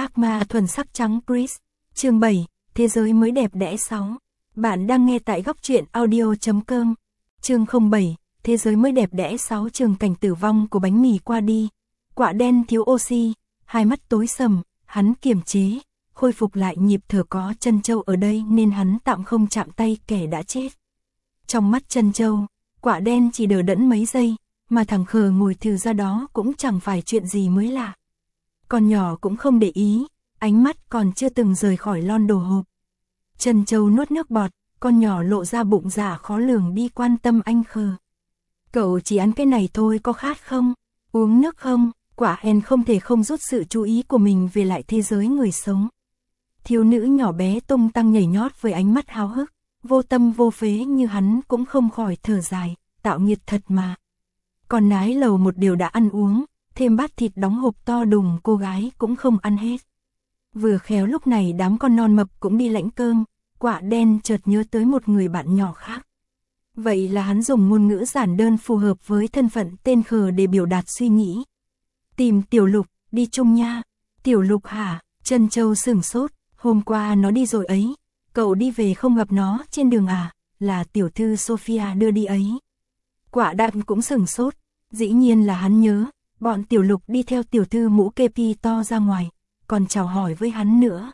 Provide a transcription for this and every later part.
Ác ma thuần sắc trắng Chris, chương 7, Thế giới mới đẹp đẽ 6. Bạn đang nghe tại góc truyện audio.com. Chương 07, Thế giới mới đẹp đẽ 6. Trường cảnh tử vong của bánh mì qua đi. Quạ đen thiếu oxy, hai mắt tối sầm, hắn kiềm chế, khôi phục lại nhịp thở. Có Trân Châu ở đây nên hắn tạm không chạm tay kẻ đã chết. Trong mắt Trân Châu, quạ đen chỉ đờ đẫn mấy giây, mà thằng khờ ngồi thừ ra đó cũng chẳng phải chuyện gì mới lạ. Con nhỏ cũng không để ý, ánh mắt còn chưa từng rời khỏi lon đồ hộp. Trân Châu nuốt nước bọt, con nhỏ lộ ra bụng dạ khó lường đi quan tâm anh khờ. Cậu chỉ ăn cái này thôi, có khát không? Uống nước không? Quả En không thể không rút sự chú ý của mình về lại thế giới người sống. Thiếu nữ nhỏ bé tung tăng nhảy nhót với ánh mắt háo hức, vô tâm vô phế như hắn cũng không khỏi thở dài, tạo nghiệt thật mà. Còn nái lầu một điều đã ăn uống, thêm bát thịt đóng hộp to đùng cô gái cũng không ăn hết. Vừa khéo lúc này đám con non mập cũng đi lãnh cơm, quạ đen chợt nhớ tới một người bạn nhỏ khác. Vậy là hắn dùng ngôn ngữ giản đơn phù hợp với thân phận tên khờ để biểu đạt suy nghĩ. Tìm Tiểu Lục, đi chung nha. Tiểu Lục hả? Trân Châu sửng sốt, hôm qua nó đi rồi ấy. Cậu đi về không gặp nó trên đường à? Là tiểu thư Sophia đưa đi ấy. Quạ đen cũng sửng sốt, dĩ nhiên là hắn nhớ, bọn Tiểu Lục đi theo tiểu thư mũ kepi to ra ngoài, còn chào hỏi với hắn nữa.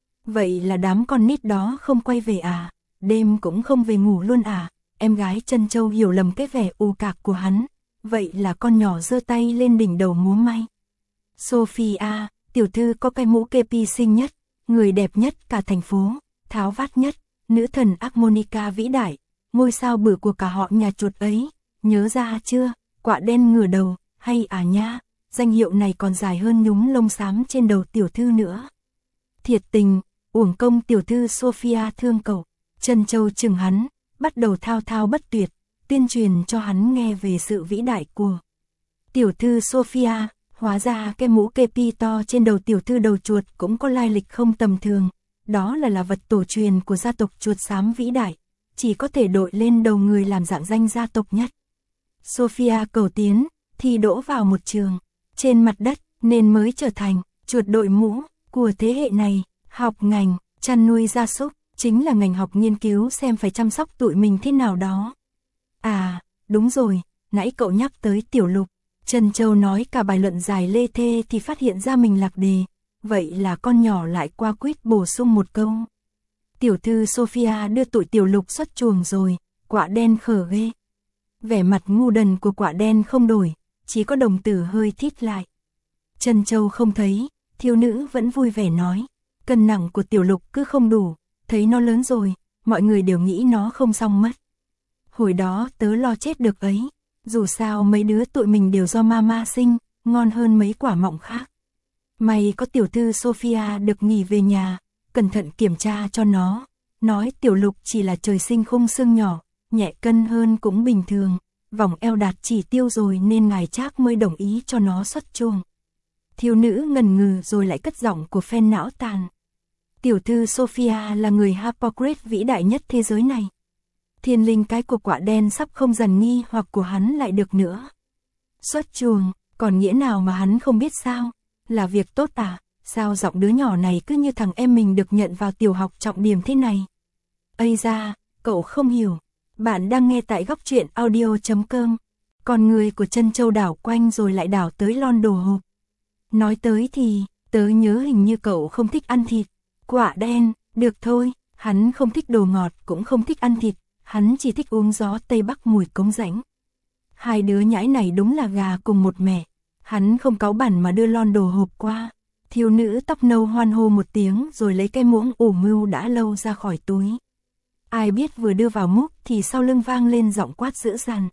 Vậy là đám con nít đó không quay về à? Đêm cũng không về ngủ luôn à? Em gái Trân Châu hiểu lầm cái vẻ u cạc của hắn. Vậy là con nhỏ giơ tay lên đỉnh đầu múa may. Sophia, tiểu thư có cái mũ kepi xinh nhất, người đẹp nhất cả thành phố, tháo vát nhất, nữ thần Harmonica vĩ đại, ngôi sao bự của cả họ nhà chuột ấy. Nhớ ra chưa? Quạ đen ngửa đầu, hay à nha, danh hiệu này còn dài hơn nhúm lông xám trên đầu tiểu thư nữa. Thiệt tình, uổng công tiểu thư Sophia thương cậu. Trân Châu chừng hắn, bắt đầu thao thao bất tuyệt, tuyên truyền cho hắn nghe về sự vĩ đại của tiểu thư Sophia. Hóa ra cái mũ kepi to trên đầu tiểu thư đầu chuột cũng có lai lịch không tầm thường. Đó là vật tổ truyền của gia tộc chuột xám vĩ đại, chỉ có thể đội lên đầu người làm dạng danh gia tộc nhất. Sophia cầu tiến, thi đỗ vào một trường trên mặt đất nên mới trở thành chuột đội mũ của thế hệ này. Học ngành chăn nuôi gia súc, chính là ngành học nghiên cứu xem phải chăm sóc tụi mình thế nào đó. À, đúng rồi, nãy cậu nhắc tới Tiểu Lục. Trân Châu nói cả bài luận dài lê thê thì phát hiện ra mình lạc đề. Vậy là con nhỏ lại qua quýt bổ sung một câu. Tiểu thư Sophia đưa tụi Tiểu Lục xuất chuồng rồi. Quạ đen khờ ghê. Vẻ mặt ngu đần của quạ đen không đổi, chỉ có đồng tử hơi thít lại. Trân Châu không thấy, thiếu nữ vẫn vui vẻ nói. Cân nặng của Tiểu Lục cứ không đủ, thấy nó lớn rồi, mọi người đều nghĩ nó không xong mất. Hồi đó tớ lo chết được ấy, dù sao mấy đứa tụi mình đều do mama sinh, ngon hơn mấy quả mọng khác. May có tiểu thư Sophia được nghỉ về nhà, cẩn thận kiểm tra cho nó, nói Tiểu Lục chỉ là trời sinh khung xương nhỏ, nhẹ cân hơn cũng bình thường, vòng eo đạt chỉ tiêu rồi nên ngài Trác mới đồng ý cho nó xuất chuồng. Thiếu nữ ngần ngừ rồi lại cất giọng của phen não tàn. Tiểu thư Sophia là người Hippocrates vĩ đại nhất thế giới này. Thiên linh cái của quạ đen sắp không dằn nghi hoặc của hắn lại được nữa. Xuất chuồng, còn nghĩa nào mà hắn không biết sao? Là việc tốt à? Sao giọng đứa nhỏ này cứ như thằng em mình được nhận vào tiểu học trọng điểm thế này? Ây da, cậu không hiểu. Bạn đang nghe tại góc truyện audio.com. Con người của Trân Châu đảo quanh rồi lại đảo tới lon đồ hộp. Nói tới thì, tớ nhớ hình như cậu không thích ăn thịt. Quạ đen, được thôi, hắn không thích đồ ngọt cũng không thích ăn thịt, hắn chỉ thích uống gió Tây Bắc mùi cống rãnh. Hai đứa nhãi này đúng là gà cùng một mẹ. Hắn không cáu bẳn mà đưa lon đồ hộp qua. Thiếu nữ tóc nâu hoan hô một tiếng rồi lấy cái muỗng ủ mưu đã lâu ra khỏi túi. Ai biết vừa đưa vào múc thì sau lưng vang lên giọng quát dữ dằn.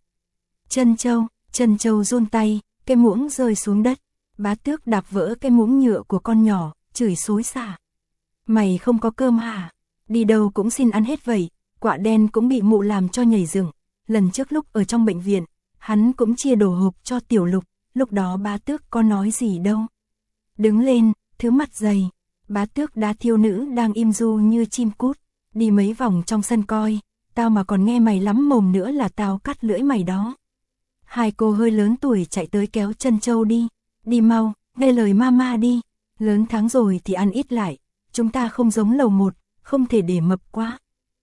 Trân Châu run tay, cái muỗng rơi xuống đất. Bá Tước đạp vỡ cái muỗng nhựa của con nhỏ, chửi xối xả. Mày không có cơm hả? Đi đâu cũng xin ăn hết vậy. Quạ đen cũng bị mụ làm cho nhảy dựng. Lần trước lúc ở trong bệnh viện, hắn cũng chia đồ hộp cho Tiểu Lục, lúc đó Bá Tước có nói gì đâu. Đứng lên, thứ mặt dày. Bá Tước đá thiếu nữ đang im du như chim cút, đi mấy vòng trong sân coi, tao mà còn nghe mày lắm mồm nữa là tao cắt lưỡi mày đó. Hai cô hơi lớn tuổi chạy tới kéo Trân Châu đi mau, nghe lời mama đi. Lớn tháng rồi thì ăn ít lại, chúng ta không giống lầu 1, không thể để mập quá.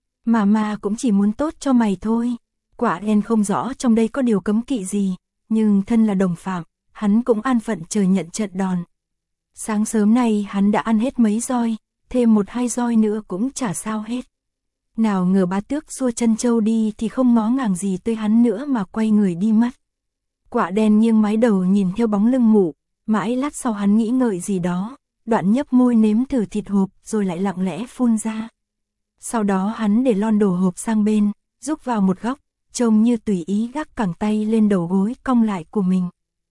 Mama cũng chỉ muốn tốt cho mày thôi. Quả đen không rõ trong đây có điều cấm kỵ gì, nhưng thân là đồng phạm, hắn cũng an phận chờ nhận trận đòn. Sáng sớm nay hắn đã ăn hết mấy roi, thêm 1-2 roi nữa cũng chả sao hết. Nào ngờ Bá Tước xua chân trâu đi thì không ngó ngàng gì tới hắn nữa mà quay người đi mất. Quả đen nghiêng mái đầu nhìn theo bóng lưng mụ, mãi lát sau hắn nghĩ ngợi gì đó, đoạn nhấp môi nếm thử thịt hộp rồi lại lặng lẽ phun ra. Sau đó hắn để lon đồ hộp sang bên, rúc vào một góc, trông như tùy ý gác cẳng tay lên đầu gối cong lại của mình.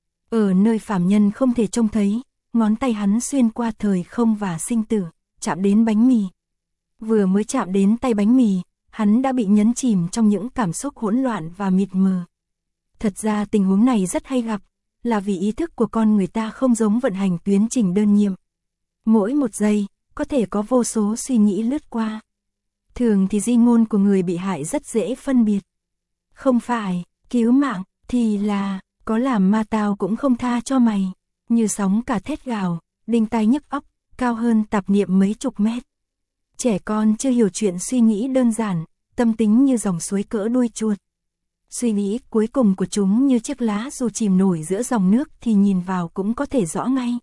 Ở nơi phàm nhân không thể trông thấy, ngón tay hắn xuyên qua thời không và sinh tử, chạm đến bánh mì. Vừa mới chạm đến tay bánh mì, hắn đã bị nhấn chìm trong những cảm xúc hỗn loạn và mịt mờ. Thật ra tình huống này rất hay gặp, là vì ý thức của con người ta không giống vận hành tuyến trình đơn nhiệm. Mỗi một giây, có thể có vô số suy nghĩ lướt qua. Thường thì di ngôn của người bị hại rất dễ phân biệt. Không phải, cứu mạng, thì là, có làm ma tao cũng không tha cho mày. Như sóng cả thét gào, đinh tai nhức óc, cao hơn tạp niệm mấy chục mét. Trẻ con chưa hiểu chuyện suy nghĩ đơn giản, tâm tính như dòng suối cỡ đuôi chuột. Suy nghĩ cuối cùng của chúng như chiếc lá dù chìm nổi giữa dòng nước thì nhìn vào cũng có thể rõ ngay.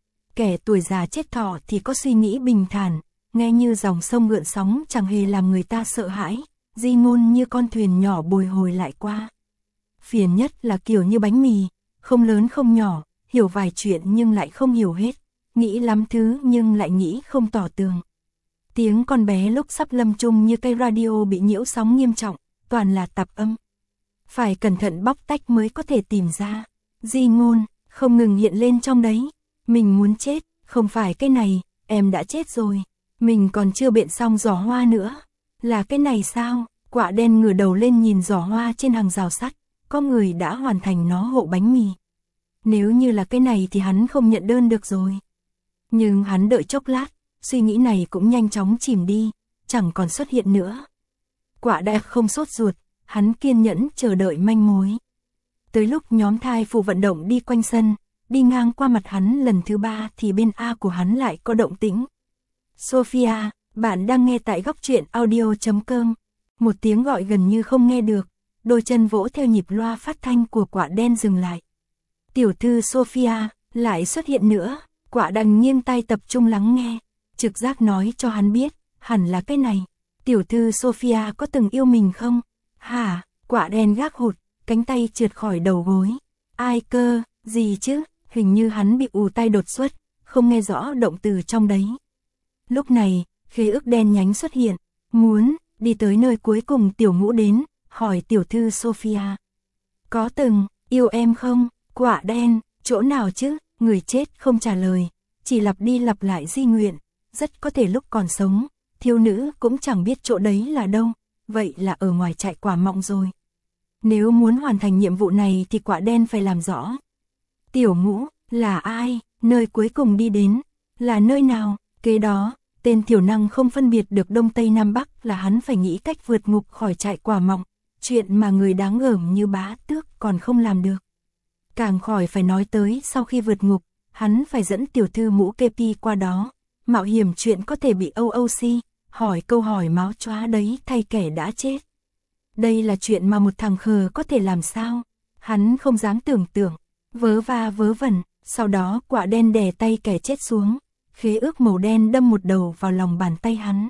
Kẻ tuổi già chết thọ thì có suy nghĩ bình thản, nghe như dòng sông gợn sóng chẳng hề làm người ta sợ hãi, di ngôn như con thuyền nhỏ bồi hồi lại qua. Phiền nhất là kiểu như bánh mì, không lớn không nhỏ, hiểu vài chuyện nhưng lại không hiểu hết, nghĩ lắm thứ nhưng lại nghĩ không tỏ tường. Tiếng con bé lúc sắp lâm chung như cây radio bị nhiễu sóng nghiêm trọng, toàn là tạp âm. Phải cẩn thận bóc tách mới có thể tìm ra. Di ngôn, không ngừng hiện lên trong đấy. Mình muốn chết, không phải cái này, em đã chết rồi. Mình còn chưa biện xong giỏ hoa nữa. Là cái này sao? Quạ đen ngửa đầu lên nhìn giỏ hoa trên hàng rào sắt. Có người đã hoàn thành nó hộ bánh mì. Nếu như là cái này thì hắn không nhận đơn được rồi. Nhưng hắn đợi chốc lát, suy nghĩ này cũng nhanh chóng chìm đi, chẳng còn xuất hiện nữa. Quạ đen không sốt ruột, hắn kiên nhẫn chờ đợi manh mối. Tới lúc nhóm thai phụ vận động đi quanh sân, đi ngang qua mặt hắn lần thứ 3 thì bên A của hắn lại có động tĩnh. Sophia, bạn đang nghe tại góc truyện audio.com. Một tiếng gọi gần như không nghe được, đôi chân vỗ theo nhịp loa phát thanh của Quạ đen dừng lại. Tiểu thư Sophia, lại xuất hiện nữa, Quạ đen nghiêng tai tập trung lắng nghe, trực giác nói cho hắn biết, hẳn là cái này. Tiểu thư Sophia có từng yêu mình không? Hả? Quạ đen gác hụt, cánh tay trượt khỏi đầu gối. Ai cơ, gì chứ? Hình như hắn bị ù tai đột xuất, không nghe rõ động từ trong đấy. Lúc này, khế ước đen nhánh xuất hiện, muốn đi tới nơi cuối cùng Tiểu Ngũ đến, hỏi tiểu thư Sophia. Có từng yêu em không? Quạ đen, chỗ nào chứ? Người chết không trả lời, chỉ lặp đi lặp lại di nguyện, rất có thể lúc còn sống, thiếu nữ cũng chẳng biết chỗ đấy là đâu, vậy là ở ngoài trại Quả Mọng rồi. Nếu muốn hoàn thành nhiệm vụ này thì Quạ đen phải làm rõ. Tiểu Ngũ, là ai? Nơi cuối cùng đi đến, là nơi nào? Kế đó, tên thiểu năng không phân biệt được Đông Tây Nam Bắc là hắn phải nghĩ cách vượt ngục khỏi trại Quả Mọng, chuyện mà người đáng gờm như Bá Tước còn không làm được. Càng khỏi phải nói tới sau khi vượt ngục, hắn phải dẫn tiểu thư Mũ Kepi qua đó, mạo hiểm chuyện có thể bị OOC, hỏi câu hỏi máu chóa đấy thay kẻ đã chết. Đây là chuyện mà một thằng khờ có thể làm sao? Hắn không dám tưởng tượng, vớ va vớ vẩn, sau đó Quạ đen đè tay kẻ chết xuống, khế ước màu đen đâm một đầu vào lòng bàn tay hắn.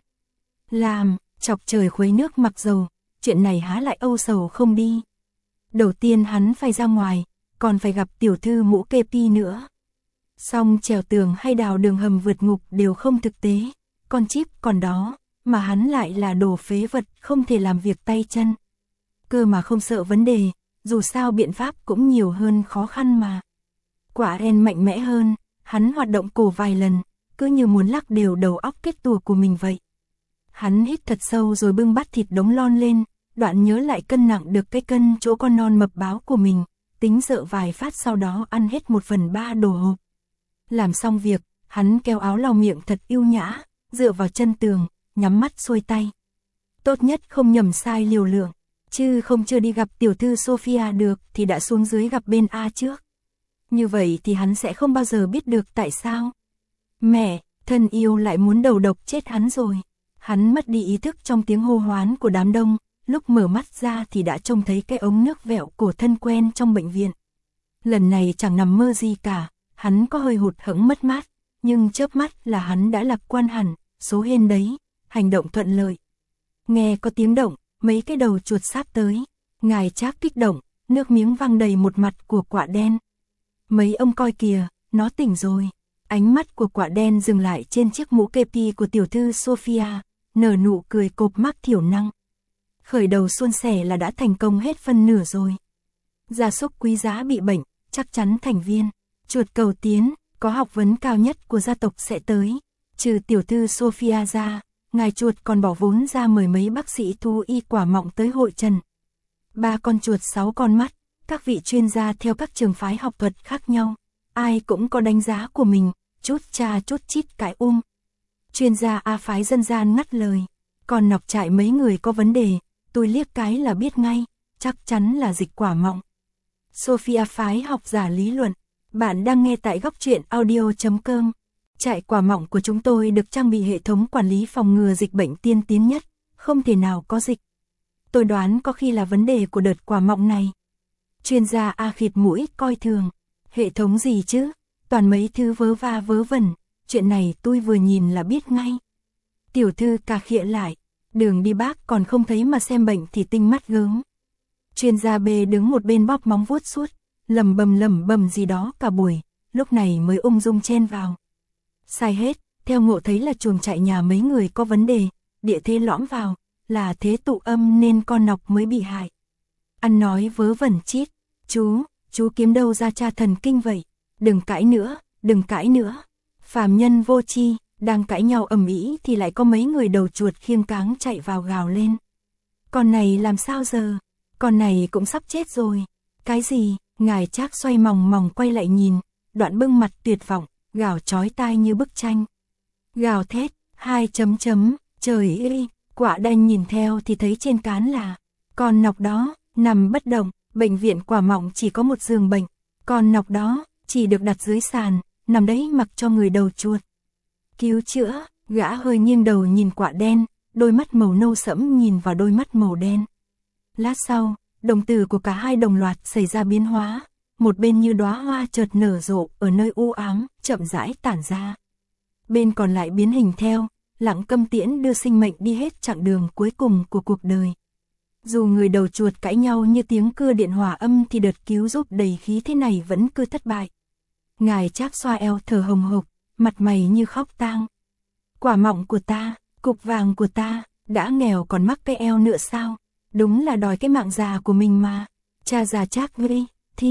Làm, chọc trời khuấy nước mặc dầu, chuyện này há lại âu sầu không đi. Đầu tiên hắn phải ra ngoài, còn phải gặp tiểu thư Mũ Kepi nữa. Xong trèo tường hay đào đường hầm vượt ngục đều không thực tế, con chip còn đó, mà hắn lại là đồ phế vật không thể làm việc tay chân. Cơ mà không sợ vấn đề, dù sao biện pháp cũng nhiều hơn khó khăn mà. Quạ đen mạnh mẽ hơn, hắn hoạt động cổ vài lần, cứ như muốn lắc đều đầu óc kết tùa của mình vậy. Hắn hít thật sâu rồi bưng bát thịt đống lon lên, đoạn nhớ lại cân nặng được cái cân chỗ con non mập báo của mình, tính sợ vài phát sau đó ăn hết 1/3 đồ hộp. Làm xong việc, hắn kéo áo lau miệng thật yêu nhã, dựa vào chân tường, nhắm mắt xuôi tay. Tốt nhất không nhầm sai liều lượng, chứ không chưa đi gặp tiểu thư Sophia được thì đã xuống dưới gặp bên A trước. Như vậy thì hắn sẽ không bao giờ biết được tại sao. Mẹ, thân yêu lại muốn đầu độc chết hắn rồi. Hắn mất đi ý thức trong tiếng hô hoán của đám đông, lúc mở mắt ra thì đã trông thấy cái ống nước vẹo cổ thân quen trong bệnh viện. Lần này chẳng nằm mơ gì cả, hắn có hơi hụt hẫng mất mát, nhưng chớp mắt là hắn đã lạc quan hẳn, số hên đấy, hành động thuận lợi. Nghe có tiếng động, mấy cái đầu chuột sát tới, ngài Trác kích động, nước miếng văng đầy một mặt của quả đen. Mấy ông coi kìa, nó tỉnh rồi. Ánh mắt của quả đen dừng lại trên chiếc mũ kepi của tiểu thư Sophia, nở nụ cười cộp mác thiểu năng. Khởi đầu suôn sẻ là đã thành công hết phân nửa rồi. Gia súc quý giá bị bệnh, chắc chắn thành viên. Chuột cầu tiến, có học vấn cao nhất của gia tộc sẽ tới. Trừ tiểu thư Sophia ra, ngài chuột còn bỏ vốn ra mời mấy bác sĩ thú y quả mọng tới hội trần. 3 con chuột 6 con mắt, các vị chuyên gia theo các trường phái học thuật khác nhau. Ai cũng có đánh giá của mình, chút cha chút chít cãi Chuyên gia A phái dân gian ngắt lời. Còn nọc trại mấy người có vấn đề, tôi liếc cái là biết ngay, chắc chắn là dịch quả mọng. Sophia phái học giả lý luận. Bạn đang nghe tại góc truyện audio.com. Trại quả mọng của chúng tôi được trang bị hệ thống quản lý phòng ngừa dịch bệnh tiên tiến nhất, không thể nào có dịch. Tôi đoán có khi là vấn đề của đợt quả mọng này. Chuyên gia A khịt mũi coi thường. Hệ thống gì chứ? Toàn mấy thứ vớ va vớ vẩn, chuyện này tôi vừa nhìn là biết ngay. Tiểu thư cà khịa lại, đường đi bác còn không thấy mà xem bệnh thì tinh mắt gớm. Chuyên gia B đứng một bên bóp móng vuốt suốt, lẩm bẩm gì đó cả buổi, lúc này mới ung dung chen vào. Sai hết, theo ngộ thấy là chuồng trại nhà mấy người có vấn đề, địa thế lõm vào, là thế tụ âm nên con nọc mới bị hại. Ăn nói vớ vẩn chít, chú kiếm đâu ra cha thần kinh vậy, đừng cãi nữa. Phàm nhân vô tri, đang cãi nhau ầm ĩ thì lại có mấy người đầu chuột khiêng cáng chạy vào gào lên. Con này làm sao giờ? Con này cũng sắp chết rồi. Cái gì? Ngài Trác xoay mòng quay lại nhìn, đoạn bưng mặt tuyệt vọng, gào chói tai như bức tranh. Gào thét, 2 chấm, trời ơi, quả đen nhìn theo thì thấy trên cán là con nọc đó, nằm bất động, bệnh viện quả mọng chỉ có một giường bệnh, con nọc đó, chỉ được đặt dưới sàn, nằm đấy mặc cho người đầu chuột. Cứu chữa, gã hơi nghiêng đầu nhìn quả đen, đôi mắt màu nâu sẫm nhìn vào đôi mắt màu đen. Lát sau, đồng tử của cả hai đồng loạt xảy ra biến hóa, một bên như đóa hoa chợt nở rộ ở nơi u ám, chậm rãi tản ra. Bên còn lại biến hình theo, lặng câm tiễn đưa sinh mệnh đi hết chặng đường cuối cùng của cuộc đời. Dù người đầu chuột cãi nhau như tiếng cưa điện hòa âm thì đợt cứu giúp đầy khí thế này vẫn cứ thất bại. Ngài Trác xoa eo thở hồng hộc, mặt mày như khóc tang. Quả mọng của ta, cục vàng của ta, đã nghèo còn mắc cái eo nữa sao? Đúng là đòi cái mạng già của mình mà. Cha già Trác với,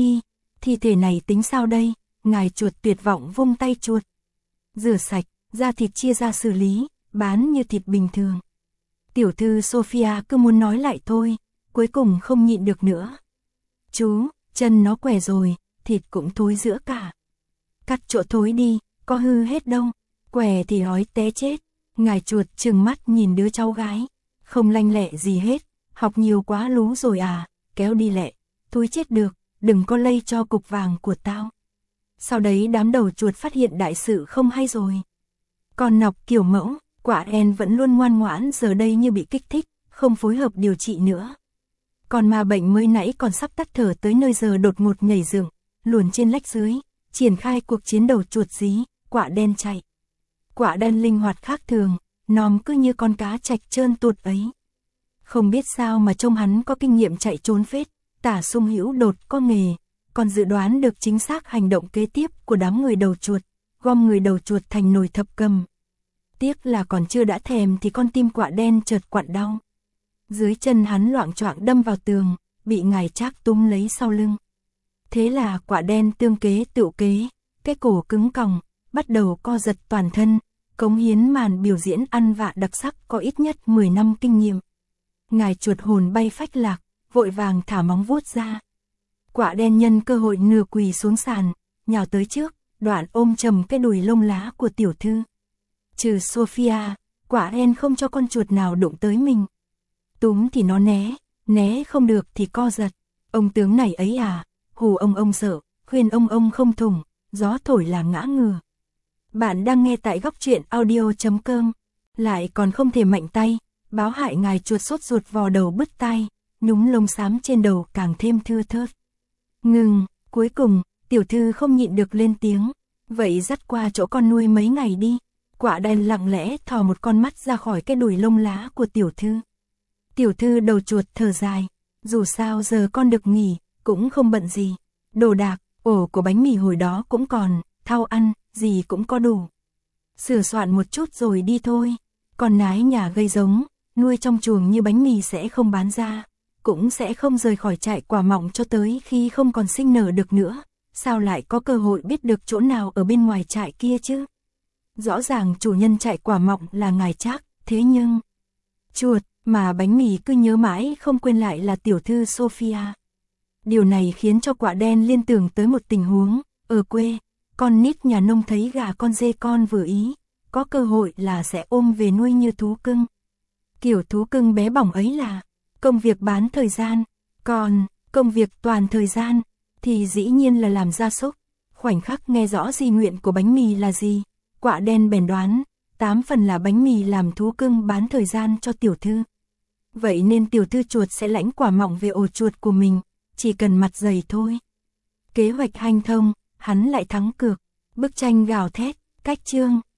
thi thể này tính sao đây? Ngài chuột tuyệt vọng vung tay chuột. Rửa sạch, da thịt chia ra xử lý, bán như thịt bình thường. Tiểu thư Sophia cứ muốn nói lại thôi, cuối cùng không nhịn được nữa. Chú, chân nó què rồi, thịt cũng thối giữa cả. Cắt chỗ thối đi, có hư hết đâu, què thì hói té chết. Ngài chuột trừng mắt nhìn đứa cháu gái, không lanh lẹ gì hết, học nhiều quá lú rồi à, kéo đi lẹ, tôi chết được, đừng có lây cho cục vàng của tao. Sau đấy đám đầu chuột phát hiện đại sự không hay rồi. Còn nọc kiểu mẫu, quả đen vẫn luôn ngoan ngoãn giờ đây như bị kích thích, không phối hợp điều trị nữa. Còn ma bệnh mới nãy còn sắp tắt thở tới nơi giờ đột ngột nhảy dựng, luồn trên lách dưới, triển khai cuộc chiến đầu chuột dí, quả đen chạy. Quả đen linh hoạt khác thường, nòm cứ như con cá trạch trơn tuột ấy. Không biết sao mà trông hắn có kinh nghiệm chạy trốn phết, tả sung hữu đột có nghề, còn dự đoán được chính xác hành động kế tiếp của đám người đầu chuột, gom người đầu chuột thành nồi thập cầm. Tiếc là còn chưa đã thèm thì con tim quả đen chợt quặn đau. Dưới chân hắn loạng choạng đâm vào tường, bị ngài Trác túm lấy sau lưng. Thế là quả đen tương kế tựu kế, cái cổ cứng còng, bắt đầu co giật toàn thân, cống hiến màn biểu diễn ăn vạ đặc sắc có ít nhất 10 năm kinh nghiệm. Ngài chuột hồn bay phách lạc, vội vàng thả móng vuốt ra. Quả đen nhân cơ hội nửa quỳ xuống sàn, nhào tới trước, đoạn ôm chầm cái đùi lông lá của tiểu thư. Trừ Sophia, quả đen không cho con chuột nào đụng tới mình. Túm thì nó né không được thì co giật. Ông tướng này ấy à, hù ông sợ, khuyên ông không thủng, gió thổi là ngã ngừa. Bạn đang nghe tại góc truyện audio.com. Lại còn không thể mạnh tay, báo hại ngài chuột sốt ruột vò đầu bứt tai, nhúm lông xám trên đầu càng thêm thưa thớt. Ngừng, cuối cùng, tiểu thư không nhịn được lên tiếng. Vậy dắt qua chỗ con nuôi mấy ngày đi. Quả đen lặng lẽ thò một con mắt ra khỏi cái đùi lông lá của tiểu thư. Tiểu thư đầu chuột thở dài. Dù sao giờ con được nghỉ, cũng không bận gì. Đồ đạc, ổ của bánh mì hồi đó cũng còn, thau ăn, gì cũng có đủ. Sửa soạn một chút rồi đi thôi. Con nái nhà gây giống, nuôi trong chuồng như bánh mì sẽ không bán ra, cũng sẽ không rời khỏi trại quả mọng cho tới khi không còn sinh nở được nữa. Sao lại có cơ hội biết được chỗ nào ở bên ngoài trại kia chứ? Rõ ràng chủ nhân trại quả mọng là ngài Trác, thế nhưng chuột mà bánh mì cứ nhớ mãi không quên lại là tiểu thư Sophia. Điều này khiến cho quả đen liên tưởng tới một tình huống, ở quê, con nít nhà nông thấy gà con dê con vừa ý, có cơ hội là sẽ ôm về nuôi như thú cưng. Kiểu thú cưng bé bỏng ấy là công việc bán thời gian, còn công việc toàn thời gian thì dĩ nhiên là làm gia súc. Khoảnh khắc nghe rõ di nguyện của bánh mì là gì, quả đen bèn đoán, 8 phần là bánh mì làm thú cưng bán thời gian cho tiểu thư. Vậy nên tiểu thư chuột sẽ lãnh quả mọng về ổ chuột của mình, chỉ cần mặt dày thôi. Kế hoạch hanh thông, hắn lại thắng cược. Bức tranh gào thét, cách chương.